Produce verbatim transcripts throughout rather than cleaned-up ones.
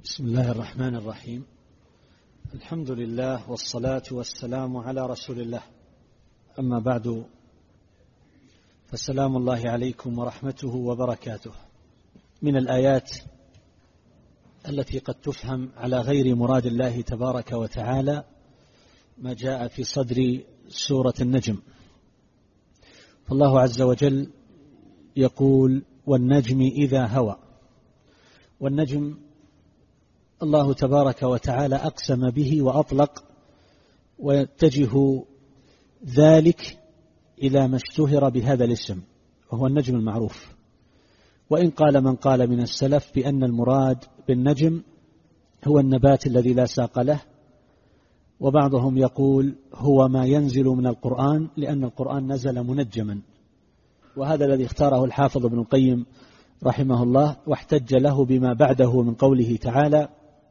بسم الله الرحمن الرحيم. الحمد لله والصلاة والسلام على رسول الله، أما بعد، فسلام الله عليكم ورحمته وبركاته. من الآيات التي قد تفهم على غير مراد الله تبارك وتعالى ما جاء في صدر سورة النجم، فالله عز وجل يقول: والنجم إذا هوى. والنجم الله تبارك وتعالى أقسم به وأطلق، ويتجه ذلك إلى ما اشتهر بهذا الاسم، وهو النجم المعروف. وإن قال من قال من السلف بأن المراد بالنجم هو النبات الذي لا ساق له، وبعضهم يقول هو ما ينزل من القرآن، لأن القرآن نزل منجما، وهذا الذي اختاره الحافظ ابن القيم رحمه الله، واحتج له بما بعده من قوله تعالى: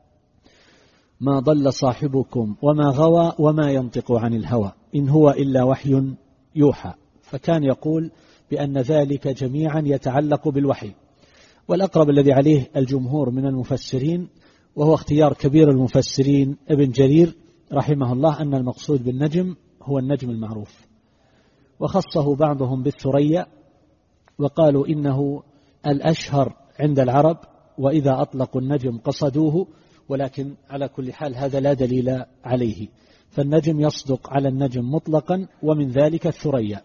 ما ضل صاحبكم وما غوى وما ينطق عن الهوى إن هو إلا وحي يوحى. فكان يقول بأن ذلك جميعا يتعلق بالوحي، والأقرب الذي عليه الجمهور من المفسرين، وهو اختيار كبير المفسرين ابن جرير رحمه الله، أن المقصود بالنجم هو النجم المعروف. وخصه بعضهم بالثريا، وقالوا إنه الأشهر عند العرب، وإذا أطلقوا النجم قصدوه، ولكن على كل حال هذا لا دليل عليه، فالنجم يصدق على النجم مطلقا، ومن ذلك الثريا.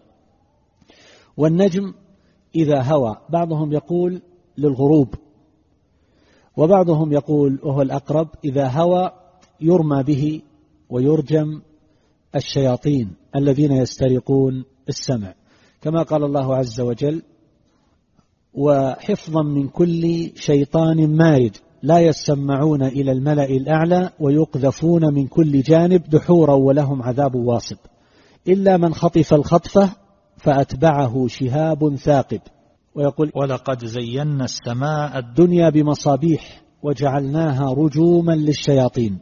والنجم إذا هوى، بعضهم يقول للغروب، وبعضهم يقول وهو الأقرب إذا هوى يرمى به ويرجم الشياطين الذين يسترقون السمع، كما قال الله عز وجل: وحفظا من كل شيطان مارد لا يسمعون إلى الملأ الأعلى ويقذفون من كل جانب دحورا ولهم عذاب واصب إلا من خطف الخطفة فأتبعه شهاب ثاقب. ويقول: ولقد زينا السماء الدنيا بمصابيح وجعلناها رجوما للشياطين.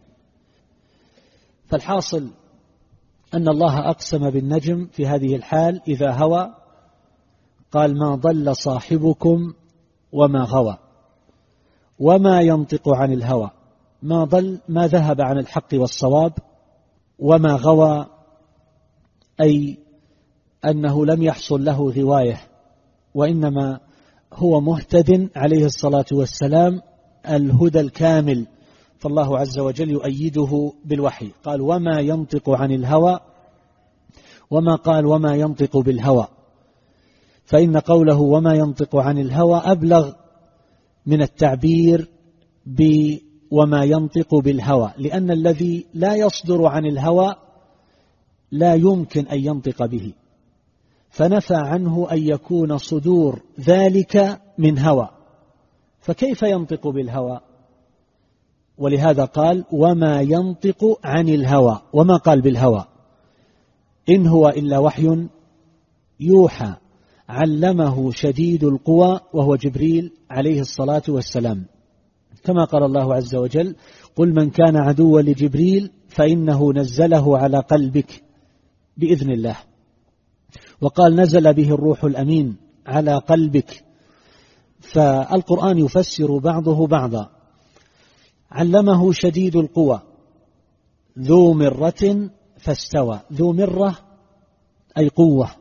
فالحاصل أن الله أقسم بالنجم في هذه الحال إذا هوى، قال: ما ضل صاحبكم وما غوى وما ينطق عن الهوى. ما ضل ما ذهب عن الحق والصواب، وما غوى أي أنه لم يحصل له غواية، وإنما هو مهتد عليه الصلاة والسلام الهدى الكامل، فالله عز وجل يؤيده بالوحي. قال: وما ينطق عن الهوى، وما قال وما ينطق بالهوى، فإن قوله وما ينطق عن الهوى أبلغ من التعبير بوما ينطق بالهوى، لأن الذي لا يصدر عن الهوى لا يمكن أن ينطق به، فنفى عنه أن يكون صدور ذلك من هوى، فكيف ينطق بالهوى؟ ولهذا قال: وما ينطق عن الهوى، وما قال بالهوى. إن هو إلا وحي يوحى علمه شديد القوى وهو جبريل عليه الصلاة والسلام، كما قال الله عز وجل: قل من كان عدوا لجبريل فإنه نزله على قلبك بإذن الله. وقال: نزل به الروح الأمين على قلبك. فالقرآن يفسر بعضه بعضا. علمه شديد القوى ذو مرة فاستوى. ذو مرة أي قوة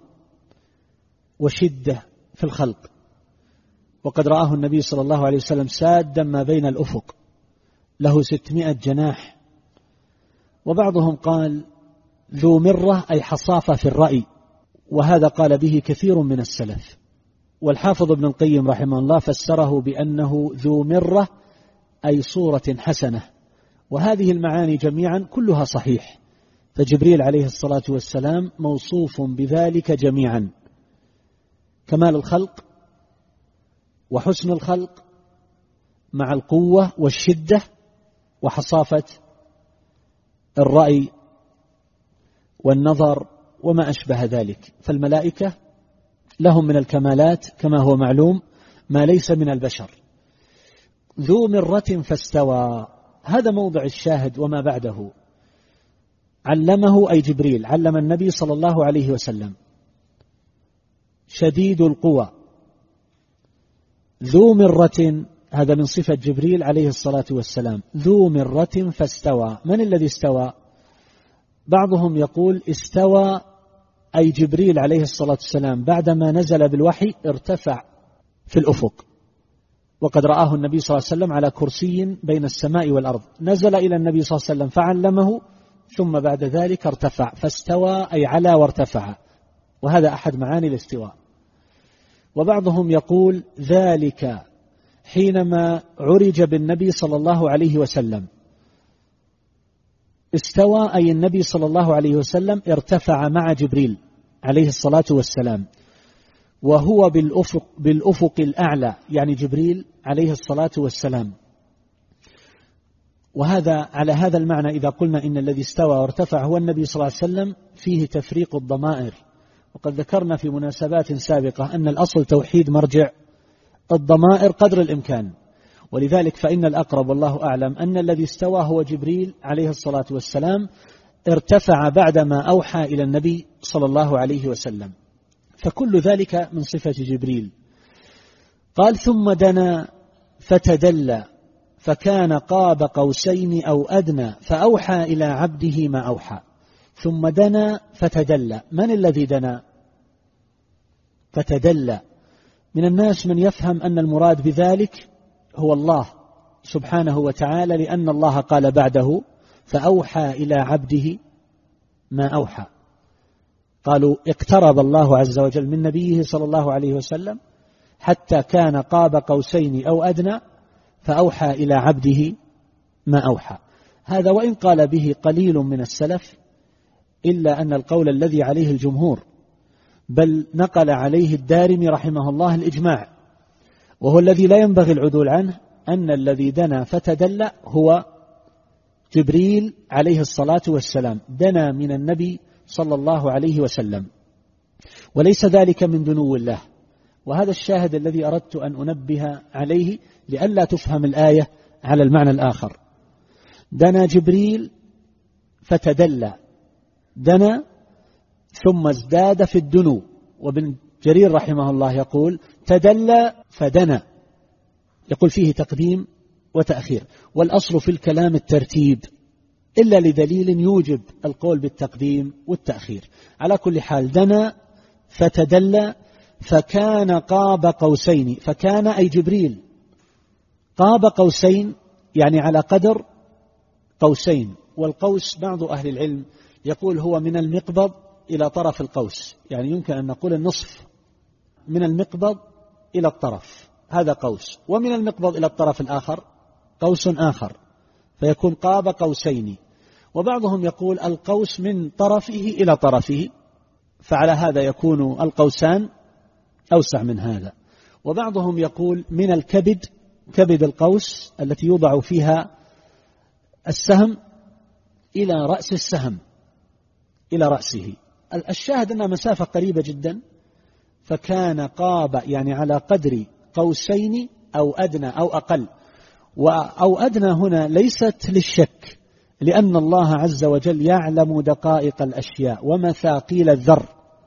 وشدة في الخلق، وقد رآه النبي صلى الله عليه وسلم سادا ما بين الأفق، له ستمائة جناح. وبعضهم قال ذو مرة أي حصافة في الرأي، وهذا قال به كثير من السلف. والحافظ ابن القيم رحمه الله فسره بأنه ذو مرة أي صورة حسنة، وهذه المعاني جميعا كلها صحيح، فجبريل عليه الصلاة والسلام موصوف بذلك جميعا: كمال الخلق وحسن الخلق مع القوة والشدة وحصافة الرأي والنظر وما أشبه ذلك. فالملائكة لهم من الكمالات كما هو معلوم ما ليس من البشر. ذو مرة فاستوى، هذا موضع الشاهد وما بعده. علمه أي جبريل علم النبي صلى الله عليه وسلم. شديد القوى ذو مرة هذا من صفة جبريل عليه الصلاة والسلام، ذو مرة فاستوى. من الذي استوى؟ بعضهم يقول استوى أي جبريل عليه الصلاة والسلام بعدما نزل بالوحي ارتفع في الأفق، وقد رآه النبي صلى الله عليه وسلم على كرسي بين السماء والأرض، نزل إلى النبي صلى الله عليه وسلم فعلمه، ثم بعد ذلك ارتفع، فاستوى أي على وارتفع، وهذا أحد معاني الاستواء. وبعضهم يقول ذلك حينما عرج بالنبي صلى الله عليه وسلم، استوى أي النبي صلى الله عليه وسلم ارتفع مع جبريل عليه الصلاة والسلام، وهو بالأفق, بالأفق الأعلى، يعني جبريل عليه الصلاة والسلام. وهذا على هذا المعنى إذا قلنا إن الذي استوى وارتفع هو النبي صلى الله عليه وسلم فيه تفريق الضمائر، وقد ذكرنا في مناسبات سابقة أن الأصل توحيد مرجع الضمائر قدر الإمكان، ولذلك فإن الأقرب والله أعلم أن الذي استوى هو جبريل عليه الصلاة والسلام، ارتفع بعدما أوحى إلى النبي صلى الله عليه وسلم، فكل ذلك من صفة جبريل. قال ثم دنا فتدلى فكان قاب قوسين أو أدنى فأوحى إلى عبده ما أوحى. ثم دنا فتدلى، من الذي دنا فتدلى؟ من الناس من يفهم أن المراد بذلك هو الله سبحانه وتعالى، لأن الله قال بعده فأوحى إلى عبده ما أوحى. قالوا اقترب الله عز وجل من نبيه صلى الله عليه وسلم حتى كان قاب قوسين أو أدنى فأوحى إلى عبده ما أوحى. هذا وإن قال به قليل من السلف، إلا أن القول الذي عليه الجمهور، بل نقل عليه الدارمي رحمه الله الإجماع، وهو الذي لا ينبغي العدول عنه، أن الذي دنا فتدلى هو جبريل عليه الصلاة والسلام، دنا من النبي صلى الله عليه وسلم، وليس ذلك من دنو الله. وهذا الشاهد الذي أردت أن أنبه عليه لئلا تفهم الآية على المعنى الآخر. دنا جبريل فتدلى، دنا ثم ازداد في الدنو. وابن جرير رحمه الله يقول تدلى فدنا، يقول فيه تقديم وتأخير، والأصل في الكلام الترتيب إلا لدليل يوجب القول بالتقديم والتأخير. على كل حال دنا فتدلى فكان قاب قوسين، فكان أي جبريل قاب قوسين يعني على قدر قوسين. والقوس بعض أهل العلم يقول هو من المقبض إلى طرف القوس، يعني يمكن أن نقول النصف من المقبض إلى الطرف، هذا قوس، ومن المقبض إلى الطرف الآخر قوس آخر، فيكون قاب قوسين. وبعضهم يقول القوس من طرفه إلى طرفه، فعلى هذا يكون القوسان أوسع من هذا. وبعضهم يقول من الكبد، كبد القوس التي يوضع فيها السهم، إلى رأس السهم، إلى رأسه. الشاهد أنها مسافة قريبة جدا، فكان قاب يعني على قدر قوسين أو أدنى أو أقل. أو أدنى هنا ليست للشك، لأن الله عز وجل يعلم دقائق الأشياء ومثاقيل الذر،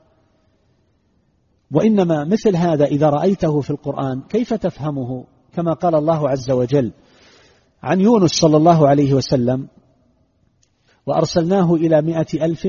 وإنما مثل هذا إذا رأيته في القرآن كيف تفهمه؟ كما قال الله عز وجل عن يونس صلى الله عليه وسلم وأرسلناه إلى مئة ألف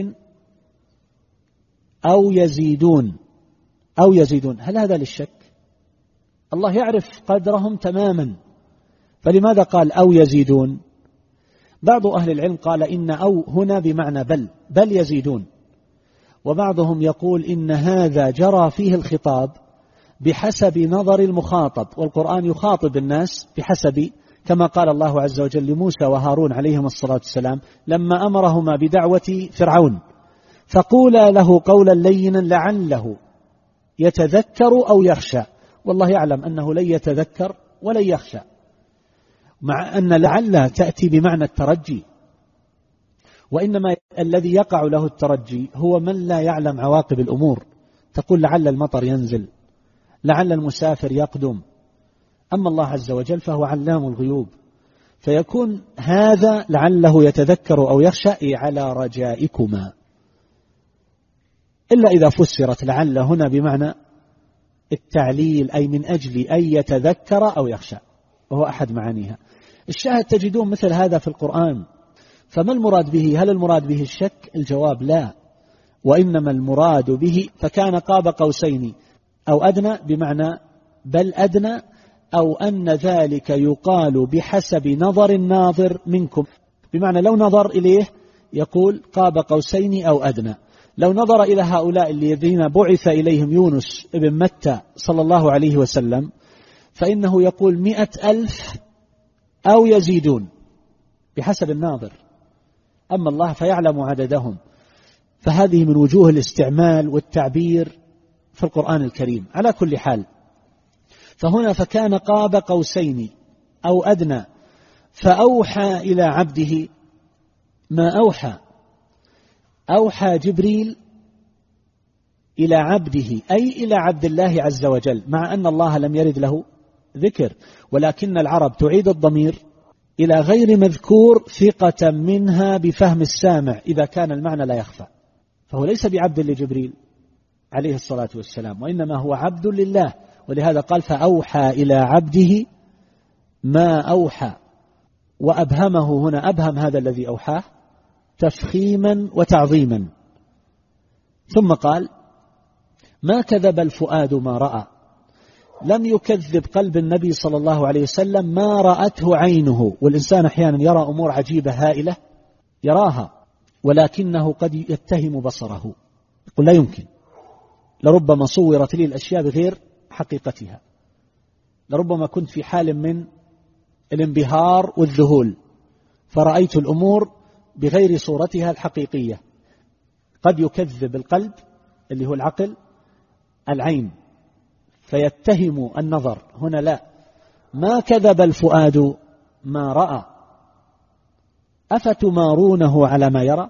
أو يزيدون، أو يزيدون، هل هذا للشك؟ الله يعرف قدرهم تماما، فلماذا قال أو يزيدون؟ بعض أهل العلم قال إن أو هنا بمعنى بل، بل يزيدون. وبعضهم يقول إن هذا جرى فيه الخطاب بحسب نظر المخاطب، والقرآن يخاطب الناس بحسب، كما قال الله عز وجل لموسى وهارون عليهم الصلاة والسلام لما أمرهما بدعوة فرعون فقولا له قولا لينا لعله يتذكر أو يخشى. والله يعلم أنه لن يتذكر ولن يخشى، مع أن لعل تأتي بمعنى الترجي، وإنما الذي يقع له الترجي هو من لا يعلم عواقب الأمور، تقول لعل المطر ينزل، لعل المسافر يقدم. أما الله عز وجل فهو علام الغيوب، فيكون هذا لعله يتذكر أو يخشى على رجائكما، إلا إذا فسرت لعل هنا بمعنى التعليل، أي من أجل أن يتذكر أو يخشى. وهو أحد معانيها. الشاهد تجدون مثل هذا في القرآن. فما المراد به؟ هل المراد به الشك؟ الجواب لا، وإنما المراد به فكان قاب قوسين أو أدنى، بمعنى بل أدنى، أو أن ذلك يقال بحسب نظر الناظر منكم، بمعنى لو نظر إليه يقول قاب قوسين أو أدنى. لو نظر إلى هؤلاء الذين بعث إليهم يونس ابن متى صلى الله عليه وسلم فإنه يقول مئة ألف أو يزيدون بحسب الناظر، أما الله فيعلم عددهم. فهذه من وجوه الاستعمال والتعبير في القرآن الكريم. على كل حال، فهنا فكان قاب قوسين أو أدنى فأوحى إلى عبده ما أوحى. أوحى جبريل إلى عبده أي إلى عبد الله عز وجل، مع أن الله لم يرد له ذكر، ولكن العرب تعيد الضمير إلى غير مذكور ثقة منها بفهم السامع إذا كان المعنى لا يخفى. فهو ليس بعبد لجبريل عليه الصلاة والسلام، وإنما هو عبد لله، ولهذا قال فأوحى إلى عبده ما أوحى. وأبهمه هنا، أبهم هذا الذي أوحاه تفخيما وتعظيما. ثم قال ما كذب الفؤاد ما رأى. لم يكذب قلب النبي صلى الله عليه وسلم ما رأته عينه. والإنسان أحيانا يرى أمور عجيبة هائلة يراها، ولكنه قد يتهم بصره، يقول لا يمكن، لربما صورت لي الأشياء بغير حقيقتها، لربما كنت في حال من الانبهار والذهول فرأيت الأمور بغير صورتها الحقيقية. قد يكذب القلب اللي هو العقل العين فيتهم النظر. هنا لا، ما كذب الفؤاد ما رأى أفتمارونه على ما يرى.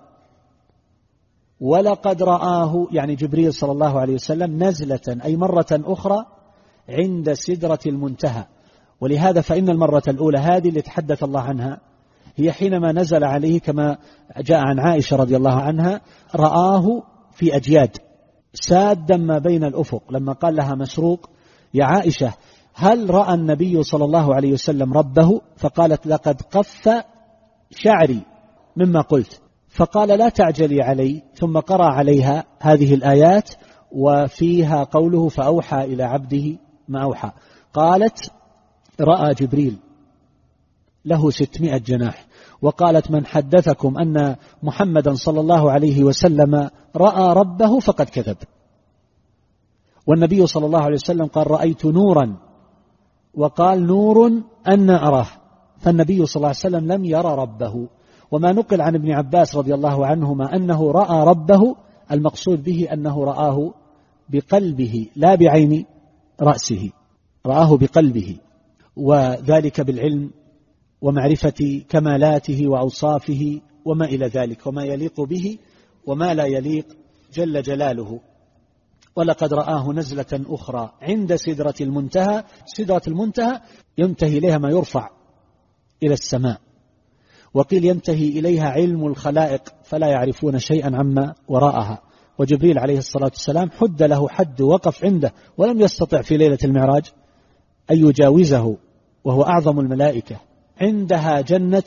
ولقد رآه يعني جبريل صلى الله عليه وسلم نزلة أي مرة أخرى عند سدرة المنتهى. ولهذا فإن المرة الأولى هذه اللي تحدث الله عنها هي حينما نزل عليه كما جاء عن عائشة رضي الله عنها رآه في أجياد سادا ما بين الأفق، لما قال لها مسروق يا عائشة هل رأى النبي صلى الله عليه وسلم ربه؟ فقالت لقد قف شعري مما قلت. فقال لا تعجلي علي، ثم قرأ عليها هذه الآيات وفيها قوله فأوحى إلى عبده ما أوحى. قالت رأى جبريل له ستمائة جناح. وقالت من حدثكم أن محمدا صلى الله عليه وسلم رأى ربه فقد كذب. والنبي صلى الله عليه وسلم قال رأيت نورا، وقال نور أن أراه، فالنبي صلى الله عليه وسلم لم يرى ربه. وما نقل عن ابن عباس رضي الله عنهما أنه رأى ربه المقصود به أنه رآه بقلبه لا بعين رأسه، رآه بقلبه، وذلك بالعلم ومعرفة كمالاته وأوصافه وما إلى ذلك، وما يليق به وما لا يليق جل جلاله. ولقد رآه نزلة أخرى عند سدرة المنتهى. سدرة المنتهى ينتهي إليها ما يرفع إلى السماء، وقيل ينتهي إليها علم الخلائق فلا يعرفون شيئا عما وراءها. وجبريل عليه الصلاة والسلام حد له حد وقف عنده، ولم يستطع في ليلة المعراج أن يجاوزه، وهو أعظم الملائكة. عندها جنة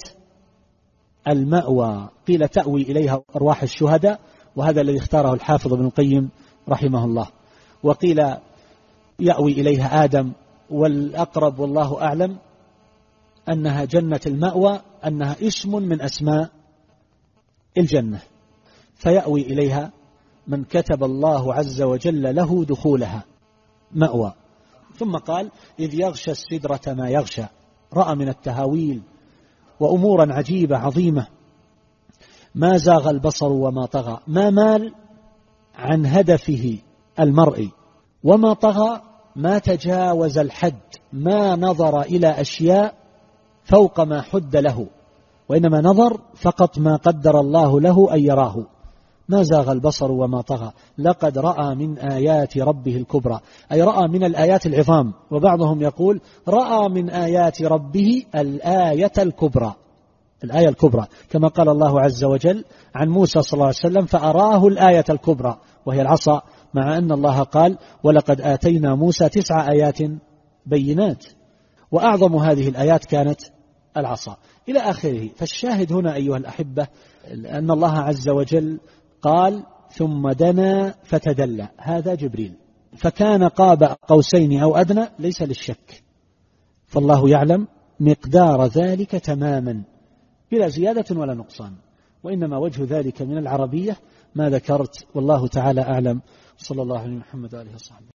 المأوى، قيل تأوي إليها أرواح الشهداء، وهذا الذي اختاره الحافظ ابن القيم رحمه الله. وقيل يأوي إليها آدم، والأقرب والله أعلم أنها جنة المأوى، أنها اسم من أسماء الجنة، فيأوي إليها من كتب الله عز وجل له دخولها مأوى. ثم قال إذ يغشى السدرة ما يغشى. رأى من التهاويل وأمورا عجيبة عظيمة. ما زاغ البصر وما طغى، ما مال عن هدفه المرئي، وما طغى ما تجاوز الحد، ما نظر إلى أشياء فوق ما حد له، وإنما نظر فقط ما قدر الله له أن يراه. ما زاغ البصر وما طغى لقد رأى من آيات ربه الكبرى، أي رأى من الآيات العظام. وبعضهم يقول رأى من آيات ربه الآية الكبرى، الآية الكبرى، كما قال الله عز وجل عن موسى صلى الله عليه وسلم فأراه الآية الكبرى وهي العصا، مع أن الله قال ولقد آتينا موسى تسع آيات بينات. وأعظم هذه الآيات كانت العصا إلى آخره. فالشاهد هنا أيها الأحبة أن الله عز وجل قال ثم دنا فتدلى، هذا جبريل، فكان قاب قوسين أو أدنى ليس للشك، فالله يعلم مقدار ذلك تماما بلا زيادة ولا نقصان، وإنما وجه ذلك من العربية ما ذكرت، والله تعالى أعلم. صلى الله عليه محمد وآله وصحبه.